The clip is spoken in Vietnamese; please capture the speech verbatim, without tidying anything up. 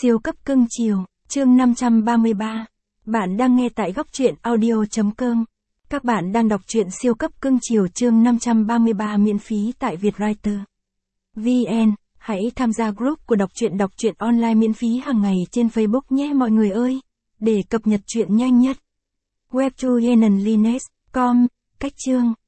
Siêu cấp cưng chiều, chương năm trăm ba mươi ba. Bạn đang nghe tại góc truyện audio chấm com. Các bạn đang đọc truyện siêu cấp cưng chiều chương năm trăm ba mươi ba miễn phí tại Vietwriter chấm vn. Hãy tham gia group của đọc truyện đọc truyện online miễn phí hàng ngày trên Facebook nhé mọi người ơi, để cập nhật truyện nhanh nhất. webtoyenenlinux chấm com, cách chương.